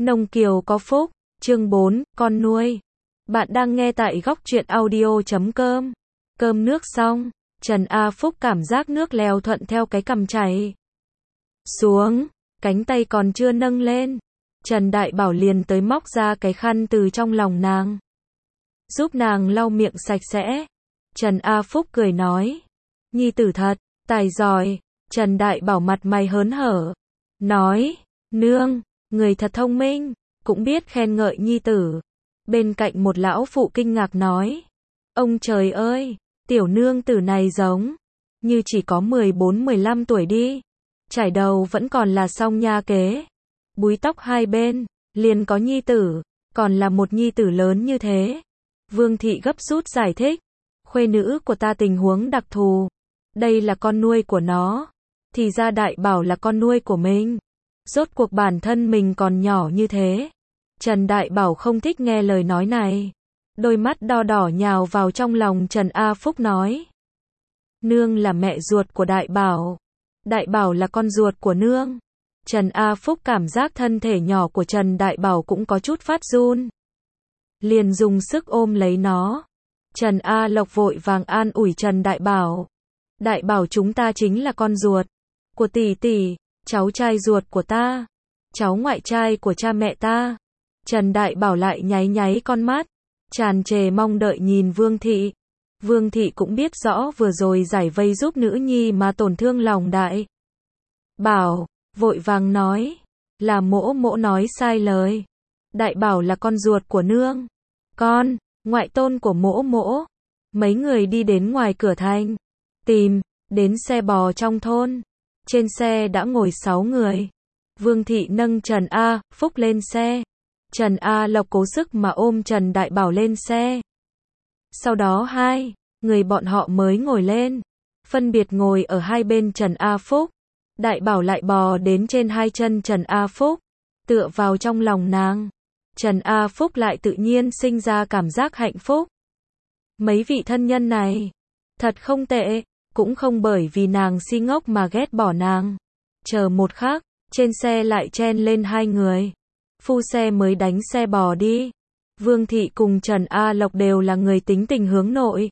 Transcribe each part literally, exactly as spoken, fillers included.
Nông Kiều có phúc, chương bốn, con nuôi. Bạn đang nghe tại góc truyện audio chấm com. Cơm nước xong, Trần A Phúc cảm giác nước lèo thuận theo cái cằm chảy xuống, cánh tay còn chưa nâng lên. Trần Đại Bảo liền tới móc ra cái khăn từ trong lòng nàng, giúp nàng lau miệng sạch sẽ. Trần A Phúc cười nói, nhi tử thật, tài giỏi. Trần Đại Bảo mặt mày hớn hở, nói, nương, người thật thông minh, cũng biết khen ngợi nhi tử. Bên cạnh một lão phụ kinh ngạc nói, ông trời ơi, tiểu nương tử này giống như chỉ có mười bốn mười lăm tuổi đi. Chải đầu vẫn còn là song nha kế, búi tóc hai bên, liền có nhi tử, còn là một nhi tử lớn như thế. Vương thị gấp rút giải thích, khuê nữ của ta tình huống đặc thù, đây là con nuôi của nó, thì ra Đại Bảo là con nuôi của mình. Rốt cuộc bản thân mình còn nhỏ như thế. Trần Đại Bảo không thích nghe lời nói này, đôi mắt đo đỏ nhào vào trong lòng Trần A Phúc nói, nương là mẹ ruột của Đại Bảo, Đại Bảo là con ruột của nương. Trần A Phúc cảm giác thân thể nhỏ của Trần Đại Bảo cũng có chút phát run, liền dùng sức ôm lấy nó. Trần A Lộc vội vàng an ủi Trần Đại Bảo, Đại Bảo chúng ta chính là con ruột của tỷ tỷ, cháu trai ruột của ta, cháu ngoại trai của cha mẹ ta. Trần Đại Bảo lại nháy nháy con mắt, tràn trề mong đợi nhìn Vương thị. Vương thị cũng biết rõ vừa rồi giải vây giúp nữ nhi mà tổn thương lòng Đại Bảo, vội vàng nói, là mỗ mỗ nói sai lời. Đại Bảo là con ruột của nương, con, ngoại tôn của mỗ mỗ. Mấy người đi đến ngoài cửa thành, tìm đến xe bò trong thôn. Trên xe đã ngồi sáu người. Vương thị nâng Trần A Phúc lên xe. Trần A Lộc cố sức mà ôm Trần Đại Bảo lên xe. Sau đó hai người bọn họ mới ngồi lên, phân biệt ngồi ở hai bên Trần A Phúc. Đại Bảo lại bò đến trên hai chân Trần A Phúc, tựa vào trong lòng nàng. Trần A Phúc lại tự nhiên sinh ra cảm giác hạnh phúc. Mấy vị thân nhân này thật không tệ, cũng không bởi vì nàng si ngốc mà ghét bỏ nàng. Chờ một khắc, trên xe lại chen lên hai người. Phu xe mới đánh xe bò đi. Vương thị cùng Trần A Lộc đều là người tính tình hướng nội.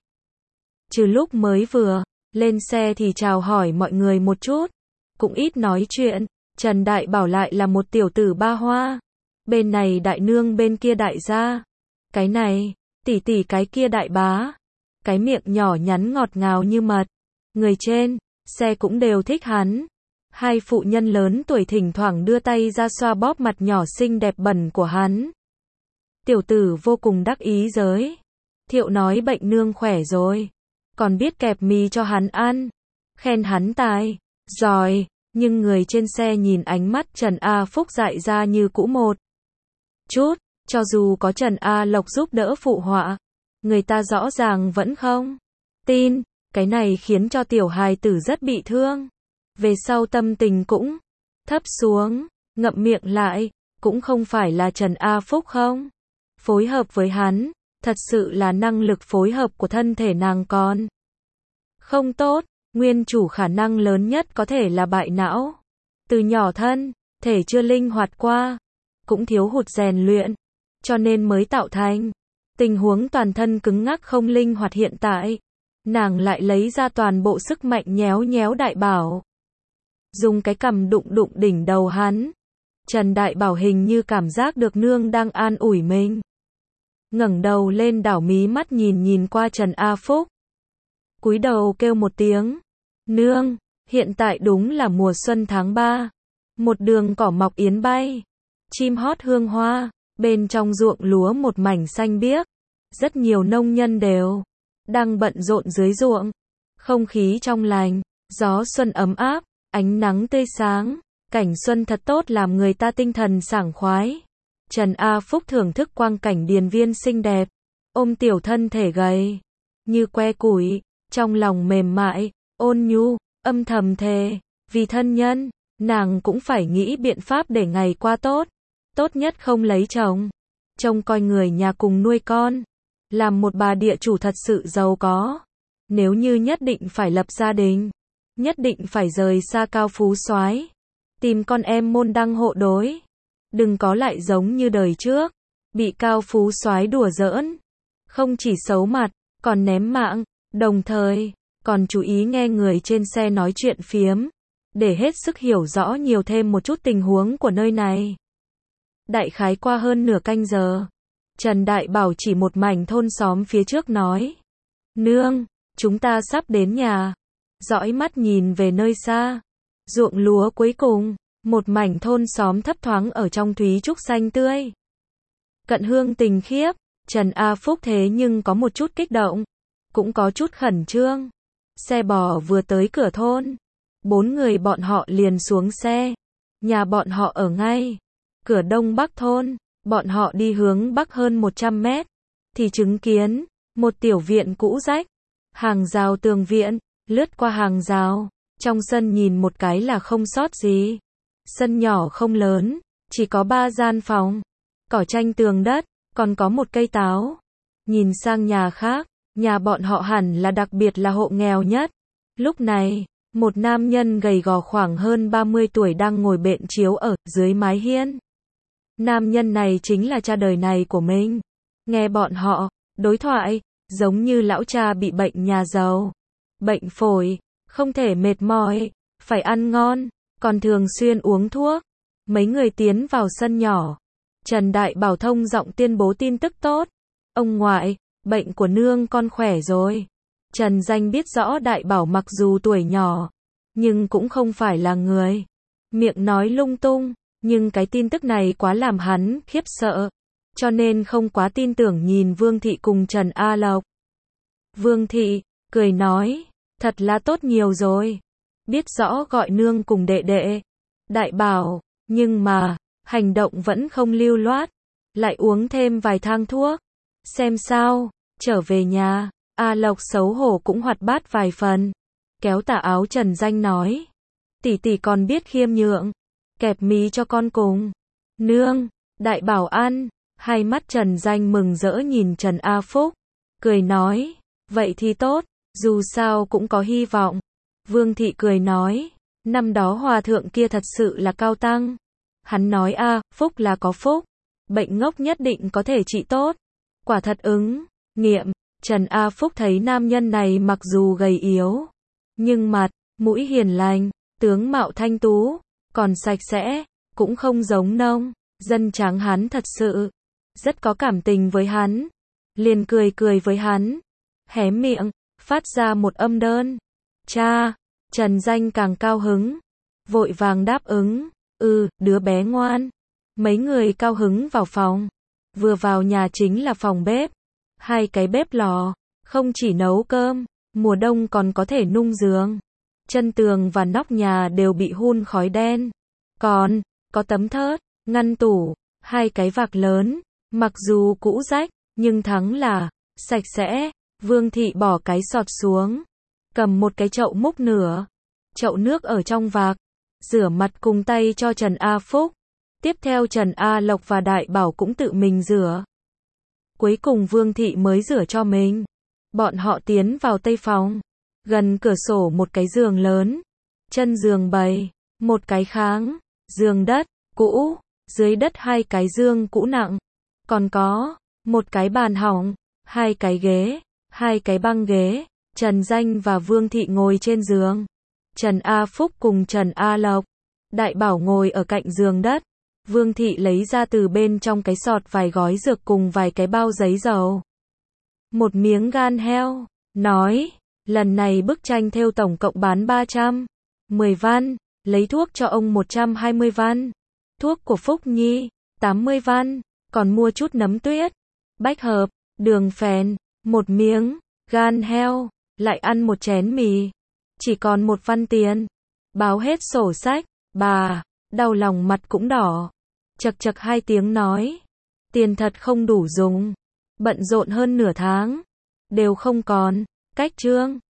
Trừ lúc mới vừa lên xe thì chào hỏi mọi người một chút, cũng ít nói chuyện. Trần Đại Bảo lại là một tiểu tử ba hoa. Bên này đại nương, bên kia đại gia. Cái này, tỷ tỷ, cái kia đại bá. Cái miệng nhỏ nhắn ngọt ngào như mật. Người trên xe cũng đều thích hắn. Hai phụ nhân lớn tuổi thỉnh thoảng đưa tay ra xoa bóp mặt nhỏ xinh đẹp bẩn của hắn. Tiểu tử vô cùng đắc ý giới thiệu nói bệnh nương khỏe rồi, còn biết kẹp mì cho hắn ăn, khen hắn tài giỏi. Nhưng người trên xe nhìn ánh mắt Trần A Phúc dại ra như cũ một chút, cho dù có Trần A Lộc giúp đỡ phụ họa, người ta rõ ràng vẫn không tin. Cái này khiến cho tiểu hài tử rất bị thương. Về sau tâm tình cũng thấp xuống, ngậm miệng lại, cũng không phải là Trần A Phúc không phối hợp với hắn, thật sự là năng lực phối hợp của thân thể nàng còn không tốt. Nguyên chủ khả năng lớn nhất có thể là bại não. Từ nhỏ thân thể chưa linh hoạt qua, cũng thiếu hụt rèn luyện, cho nên mới tạo thành tình huống toàn thân cứng ngắc không linh hoạt hiện tại. Nàng lại lấy ra toàn bộ sức mạnh nhéo nhéo Đại Bảo, dùng cái cằm đụng đụng đỉnh đầu hắn. Trần Đại Bảo hình như cảm giác được nương đang an ủi mình, ngẩng đầu lên đảo mí mắt nhìn nhìn qua Trần A Phúc, cúi đầu kêu một tiếng, nương. Hiện tại đúng là mùa xuân tháng ba, một đường cỏ mọc yến bay, chim hót hương hoa, bên trong ruộng lúa một mảnh xanh biếc, rất nhiều nông nhân đều đang bận rộn dưới ruộng. Không khí trong lành, gió xuân ấm áp, ánh nắng tươi sáng, cảnh xuân thật tốt làm người ta tinh thần sảng khoái. Trần A Phúc thưởng thức quang cảnh điền viên xinh đẹp, ôm tiểu thân thể gầy như que củi, trong lòng mềm mại, ôn nhu, âm thầm thề, vì thân nhân, nàng cũng phải nghĩ biện pháp để ngày qua tốt. Tốt nhất không lấy chồng, trông coi người nhà cùng nuôi con, làm một bà địa chủ thật sự giàu có. Nếu như nhất định phải lập gia đình, nhất định phải rời xa cao phú soái, tìm con em môn đăng hộ đối. Đừng có lại giống như đời trước, bị cao phú soái đùa giỡn. Không chỉ xấu mặt, còn ném mạng, đồng thời, còn chú ý nghe người trên xe nói chuyện phiếm, để hết sức hiểu rõ nhiều thêm một chút tình huống của nơi này. Đại khái qua hơn nửa canh giờ, Trần Đại Bảo chỉ một mảnh thôn xóm phía trước nói. Nương, chúng ta sắp đến nhà. Dõi mắt nhìn về nơi xa. Ruộng lúa cuối cùng, một mảnh thôn xóm thấp thoáng ở trong thúy trúc xanh tươi. Cận hương tình khiếp, Trần A Phúc thế nhưng có một chút kích động, cũng có chút khẩn trương. Xe bò vừa tới cửa thôn, bốn người bọn họ liền xuống xe. Nhà bọn họ ở ngay cửa đông bắc thôn, bọn họ đi hướng bắc hơn một trăm mét, thì chứng kiến một tiểu viện cũ rách, hàng rào tường viện, lướt qua hàng rào, trong sân nhìn một cái là không sót gì. Sân nhỏ không lớn, chỉ có ba gian phòng, cỏ tranh tường đất, còn có một cây táo. Nhìn sang nhà khác, nhà bọn họ hẳn là đặc biệt là hộ nghèo nhất. Lúc này, một nam nhân gầy gò khoảng hơn ba mươi tuổi đang ngồi bện chiếu ở dưới mái hiên. Nam nhân này chính là cha đời này của mình. Nghe bọn họ đối thoại, giống như lão cha bị bệnh nhà giàu, bệnh phổi, không thể mệt mỏi, phải ăn ngon, còn thường xuyên uống thuốc. Mấy người tiến vào sân nhỏ. Trần Đại Bảo thông giọng tuyên bố tin tức tốt. Ông ngoại, bệnh của nương con khỏe rồi. Trần Danh biết rõ Đại Bảo mặc dù tuổi nhỏ, nhưng cũng không phải là người miệng nói lung tung, nhưng cái tin tức này quá làm hắn khiếp sợ, cho nên không quá tin tưởng nhìn Vương Thị cùng Trần A Lộc. Vương Thị cười nói, thật là tốt nhiều rồi, biết rõ gọi nương cùng đệ đệ. Đại Bảo, nhưng mà, hành động vẫn không lưu loát, lại uống thêm vài thang thuốc. Xem sao, trở về nhà, A Lộc xấu hổ cũng hoạt bát vài phần. Kéo tà áo Trần Danh nói, tỷ tỷ còn biết khiêm nhượng, kẹp mí cho con cùng. Nương, Đại Bảo ăn. Hai mắt Trần Danh mừng rỡ nhìn Trần A Phúc, cười nói, vậy thì tốt, dù sao cũng có hy vọng. Vương Thị cười nói, năm đó hòa thượng kia thật sự là cao tăng. Hắn nói A Phúc là có phúc, bệnh ngốc nhất định có thể trị tốt. Quả thật ứng nghiệm. Trần A Phúc thấy nam nhân này mặc dù gầy yếu, nhưng mặt, mũi hiền lành, tướng mạo thanh tú, còn sạch sẽ, cũng không giống nông dân tráng. Hắn thật sự rất có cảm tình với hắn, liền cười cười với hắn, hé miệng, phát ra một âm đơn. Cha, Trần Danh càng cao hứng, vội vàng đáp ứng, ừ, đứa bé ngoan. Mấy người cao hứng vào phòng, vừa vào nhà chính là phòng bếp, hai cái bếp lò, không chỉ nấu cơm, mùa đông còn có thể nung giường. Chân tường và nóc nhà đều bị hun khói đen, còn có tấm thớt, ngăn tủ, hai cái vạc lớn. Mặc dù cũ rách, nhưng thắng là sạch sẽ. Vương Thị bỏ cái sọt xuống, cầm một cái chậu múc nửa chậu nước ở trong vạc, rửa mặt cùng tay cho Trần A Phúc. Tiếp theo Trần A Lộc và Đại Bảo cũng tự mình rửa. Cuối cùng Vương Thị mới rửa cho mình. Bọn họ tiến vào tây phòng, gần cửa sổ một cái giường lớn, chân giường bày một cái kháng, giường đất cũ, dưới đất hai cái giường cũ nặng. Còn có một cái bàn hỏng, hai cái ghế, hai cái băng ghế. Trần Danh và Vương Thị ngồi trên giường. Trần A Phúc cùng Trần A Lộc, Đại Bảo ngồi ở cạnh giường đất. Vương Thị lấy ra từ bên trong cái sọt vài gói dược cùng vài cái bao giấy dầu. Một miếng gan heo, nói, lần này bức tranh thêu tổng cộng bán ba trăm mười văn, lấy thuốc cho ông một trăm hai mươi văn, thuốc của Phúc Nhi, tám mươi văn. Còn mua chút nấm tuyết, bách hợp, đường phèn, một miếng, gan heo, lại ăn một chén mì. Chỉ còn một văn tiền. Báo hết sổ sách, bà, đau lòng mặt cũng đỏ. Chật chật hai tiếng nói, tiền thật không đủ dùng. Bận rộn hơn nửa tháng, đều không còn, cách trương.